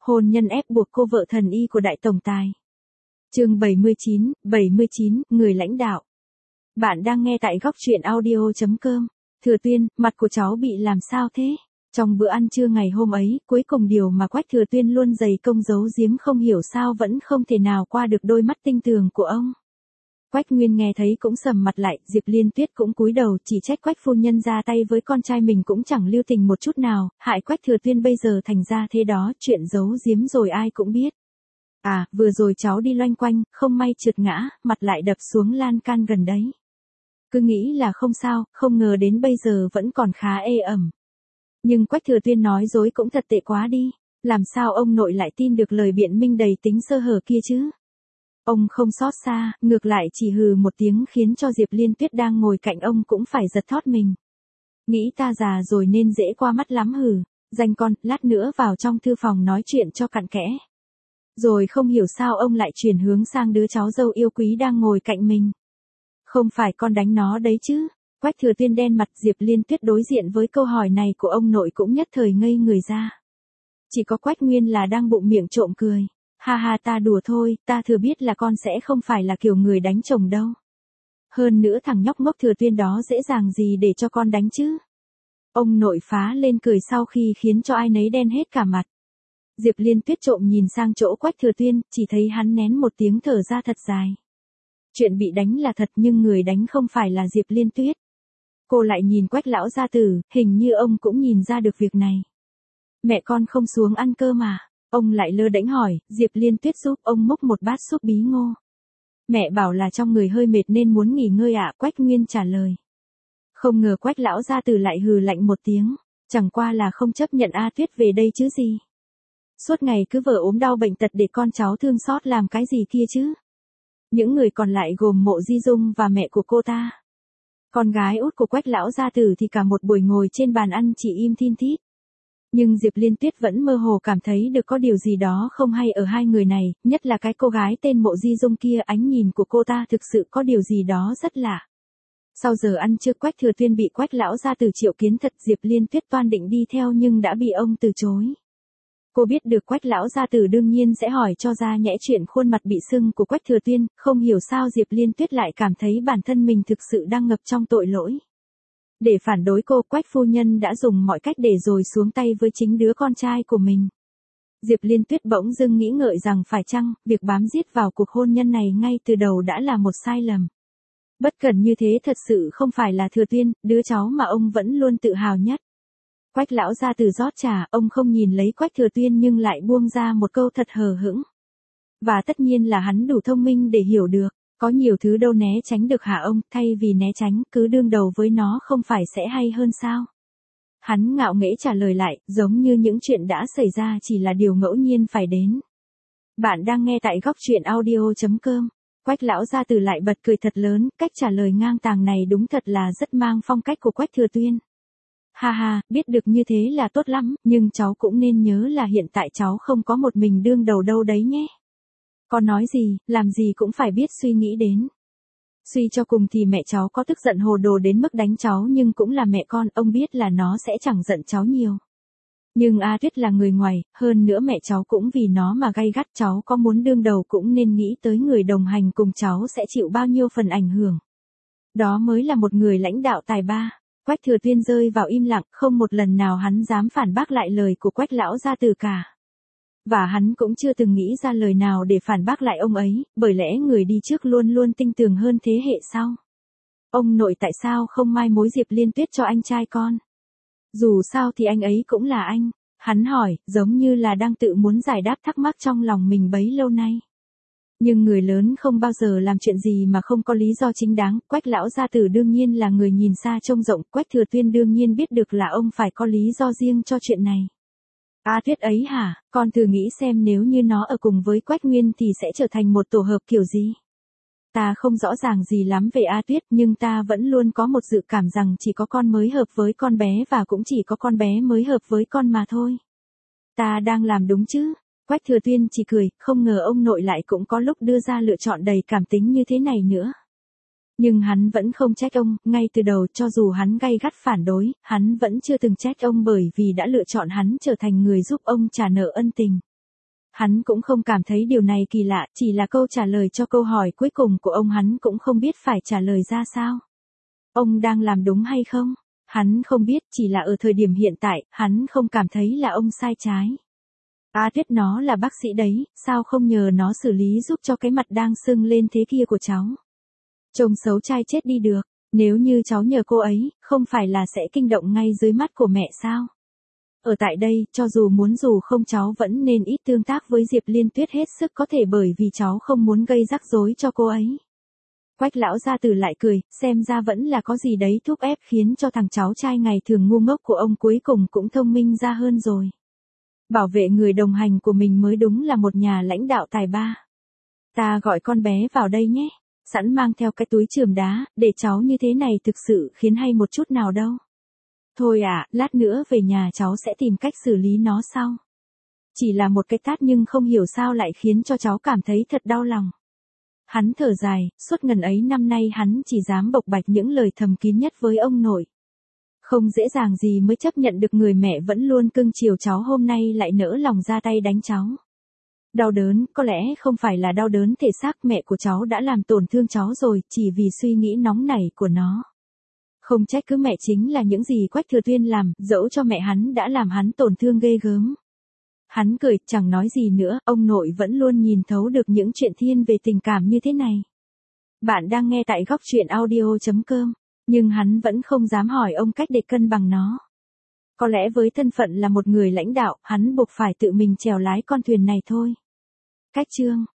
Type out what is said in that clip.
Hôn nhân ép buộc cô vợ thần y của đại tổng tài. Chương 79, người lãnh đạo. Bạn đang nghe tại góc truyện audio.com. Thừa Tuyên, mặt của cháu bị làm sao thế? Trong bữa ăn trưa ngày hôm ấy, cuối cùng điều mà Quách Thừa Tuyên luôn dày công giấu giếm không hiểu sao vẫn không thể nào qua được đôi mắt tinh tường của ông. Quách Nguyên nghe thấy cũng sầm mặt lại, Diệp Liên Tuyết cũng cúi đầu, chỉ trách Quách phu nhân ra tay với con trai mình cũng chẳng lưu tình một chút nào, hại Quách Thừa Tuyên bây giờ thành ra thế đó, chuyện giấu giếm rồi ai cũng biết. À, vừa rồi cháu đi loanh quanh, không may trượt ngã, mặt lại đập xuống lan can gần đấy. Cứ nghĩ là không sao, không ngờ đến bây giờ vẫn còn khá ê ẩm. Nhưng Quách Thừa Tuyên nói dối cũng thật tệ quá đi, làm sao ông nội lại tin được lời biện minh đầy tính sơ hở kia chứ? Ông không xót xa, ngược lại chỉ hừ một tiếng khiến cho Diệp Liên Tuyết đang ngồi cạnh ông cũng phải giật thót mình. Nghĩ ta già rồi nên dễ qua mắt lắm hừ, danh con, lát nữa vào trong thư phòng nói chuyện cho cặn kẽ. Rồi không hiểu sao ông lại chuyển hướng sang đứa cháu dâu yêu quý đang ngồi cạnh mình. Không phải con đánh nó đấy chứ? Quách Thừa Tuyên đen mặt, Diệp Liên Tuyết đối diện với câu hỏi này của ông nội cũng nhất thời ngây người ra. Chỉ có Quách Nguyên là đang bụng miệng trộm cười. Ha ha, ta đùa thôi, ta thừa biết là con sẽ không phải là kiểu người đánh chồng đâu. Hơn nữa thằng nhóc ngốc Thừa Tuyên đó dễ dàng gì để cho con đánh chứ? Ông nội phá lên cười sau khi khiến cho ai nấy đen hết cả mặt. Diệp Liên Tuyết trộm nhìn sang chỗ Quách Thừa Tuyên, chỉ thấy hắn nén một tiếng thở ra thật dài. Chuyện bị đánh là thật nhưng người đánh không phải là Diệp Liên Tuyết. Cô lại nhìn Quách lão gia tử, hình như ông cũng nhìn ra được việc này. Mẹ con không xuống ăn cơm mà. Ông lại lơ đễnh hỏi, Diệp Liên Tuyết giúp ông múc một bát súp bí ngô. Mẹ bảo là trong người hơi mệt nên muốn nghỉ ngơi ạ, Quách Nguyên trả lời. Không ngờ Quách lão gia tử lại hừ lạnh một tiếng, chẳng qua là không chấp nhận A Tuyết về đây chứ gì. Suốt ngày cứ vợ ốm đau bệnh tật để con cháu thương xót làm cái gì kia chứ. Những người còn lại gồm Mộ Di Dung và mẹ của cô ta. Con gái út của Quách lão gia tử thì cả một buổi ngồi trên bàn ăn chỉ im thin thít. Nhưng Diệp Liên Tuyết vẫn mơ hồ cảm thấy được có điều gì đó không hay ở hai người này, nhất là cái cô gái tên Mộ Di Dung kia, ánh nhìn của cô ta thực sự có điều gì đó rất lạ. Sau giờ ăn trưa Quách Thừa Tuyên bị Quách lão gia tử triệu kiến thật, Diệp Liên Tuyết toan định đi theo nhưng đã bị ông từ chối. Cô biết được Quách lão gia tử đương nhiên sẽ hỏi cho ra nhẽ chuyện khuôn mặt bị sưng của Quách Thừa Tuyên, không hiểu sao Diệp Liên Tuyết lại cảm thấy bản thân mình thực sự đang ngập trong tội lỗi. Để phản đối cô, Quách phu nhân đã dùng mọi cách để rồi xuống tay với chính đứa con trai của mình. Diệp Liên Tuyết bỗng dưng nghĩ ngợi rằng phải chăng, việc bám giết vào cuộc hôn nhân này ngay từ đầu đã là một sai lầm. Bất cẩn như thế thật sự không phải là Thừa Tuyên, đứa cháu mà ông vẫn luôn tự hào nhất. Quách lão gia tử rót trà, ông không nhìn lấy Quách Thừa Tuyên nhưng lại buông ra một câu thật hờ hững. Và tất nhiên là hắn đủ thông minh để hiểu được. Có nhiều thứ đâu né tránh được hả ông, thay vì né tránh, cứ đương đầu với nó không phải sẽ hay hơn sao? Hắn ngạo nghễ trả lời lại, giống như những chuyện đã xảy ra chỉ là điều ngẫu nhiên phải đến. Bạn đang nghe tại góc truyện audio.com. Quách lão gia tử lại bật cười thật lớn, cách trả lời ngang tàng này đúng thật là rất mang phong cách của Quách Thừa Tuyên. Ha ha, biết được như thế là tốt lắm, nhưng cháu cũng nên nhớ là hiện tại cháu không có một mình đương đầu đâu đấy nhé. Con nói gì, làm gì cũng phải biết suy nghĩ đến. Suy cho cùng thì mẹ cháu có tức giận hồ đồ đến mức đánh cháu nhưng cũng là mẹ con, ông biết là nó sẽ chẳng giận cháu nhiều. Nhưng A Tuyết là người ngoài, hơn nữa mẹ cháu cũng vì nó mà gay gắt, cháu có muốn đương đầu cũng nên nghĩ tới người đồng hành cùng cháu sẽ chịu bao nhiêu phần ảnh hưởng. Đó mới là một người lãnh đạo tài ba. Quách Thừa Tuyên rơi vào im lặng, không một lần nào hắn dám phản bác lại lời của Quách lão gia tử cả. Và hắn cũng chưa từng nghĩ ra lời nào để phản bác lại ông ấy, bởi lẽ người đi trước luôn luôn tinh tường hơn thế hệ sau. Ông nội tại sao không mai mối Diệp Liên Tuyết cho anh trai con? Dù sao thì anh ấy cũng là anh, hắn hỏi, giống như là đang tự muốn giải đáp thắc mắc trong lòng mình bấy lâu nay. Nhưng người lớn không bao giờ làm chuyện gì mà không có lý do chính đáng, Quách lão gia tử đương nhiên là người nhìn xa trông rộng, Quách Thừa Tuyên đương nhiên biết được là ông phải có lý do riêng cho chuyện này. A Tuyết ấy hả, con thử nghĩ xem nếu như nó ở cùng với Quách Nguyên thì sẽ trở thành một tổ hợp kiểu gì? Ta không rõ ràng gì lắm về A Tuyết nhưng ta vẫn luôn có một dự cảm rằng chỉ có con mới hợp với con bé và cũng chỉ có con bé mới hợp với con mà thôi. Ta đang làm đúng chứ? Quách Thừa Tuyên chỉ cười, không ngờ ông nội lại cũng có lúc đưa ra lựa chọn đầy cảm tính như thế này nữa. Nhưng hắn vẫn không trách ông, ngay từ đầu cho dù hắn gay gắt phản đối, hắn vẫn chưa từng trách ông bởi vì đã lựa chọn hắn trở thành người giúp ông trả nợ ân tình. Hắn cũng không cảm thấy điều này kỳ lạ, chỉ là câu trả lời cho câu hỏi cuối cùng của ông hắn cũng không biết phải trả lời ra sao. Ông đang làm đúng hay không? Hắn không biết, chỉ là ở thời điểm hiện tại, hắn không cảm thấy là ông sai trái. Tuyết nó là bác sĩ đấy, sao không nhờ nó xử lý giúp cho cái mặt đang sưng lên thế kia của cháu. Trông xấu trai chết đi được, nếu như cháu nhờ cô ấy, không phải là sẽ kinh động ngay dưới mắt của mẹ sao? Ở tại đây, cho dù muốn dù không cháu vẫn nên ít tương tác với Diệp Liên Tuyết hết sức có thể bởi vì cháu không muốn gây rắc rối cho cô ấy. Quách lão gia tử lại cười, xem ra vẫn là có gì đấy thúc ép khiến cho thằng cháu trai ngày thường ngu ngốc của ông cuối cùng cũng thông minh ra hơn rồi. Bảo vệ người đồng hành của mình mới đúng là một nhà lãnh đạo tài ba. Ta gọi con bé vào đây nhé, sẵn mang theo cái túi chườm đá, để cháu như thế này thực sự khiến hay một chút nào đâu. Thôi lát nữa về nhà cháu sẽ tìm cách xử lý nó sau. Chỉ là một cái tát nhưng không hiểu sao lại khiến cho cháu cảm thấy thật đau lòng. Hắn thở dài, suốt ngần ấy năm nay hắn chỉ dám bộc bạch những lời thầm kín nhất với ông nội. Không dễ dàng gì mới chấp nhận được người mẹ vẫn luôn cưng chiều cháu hôm nay lại nỡ lòng ra tay đánh cháu. Đau đớn, có lẽ không phải là đau đớn thể xác, mẹ của cháu đã làm tổn thương cháu rồi, chỉ vì suy nghĩ nóng nảy của nó. Không trách cứ mẹ chính là những gì Quách Thừa Tuyên làm, dẫu cho mẹ hắn đã làm hắn tổn thương ghê gớm. Hắn cười, chẳng nói gì nữa, ông nội vẫn luôn nhìn thấu được những chuyện thiên về tình cảm như thế này. Bạn đang nghe tại góc truyện audio.com, nhưng hắn vẫn không dám hỏi ông cách để cân bằng nó. Có lẽ với thân phận là một người lãnh đạo, hắn buộc phải tự mình chèo lái con thuyền này thôi. Cách chương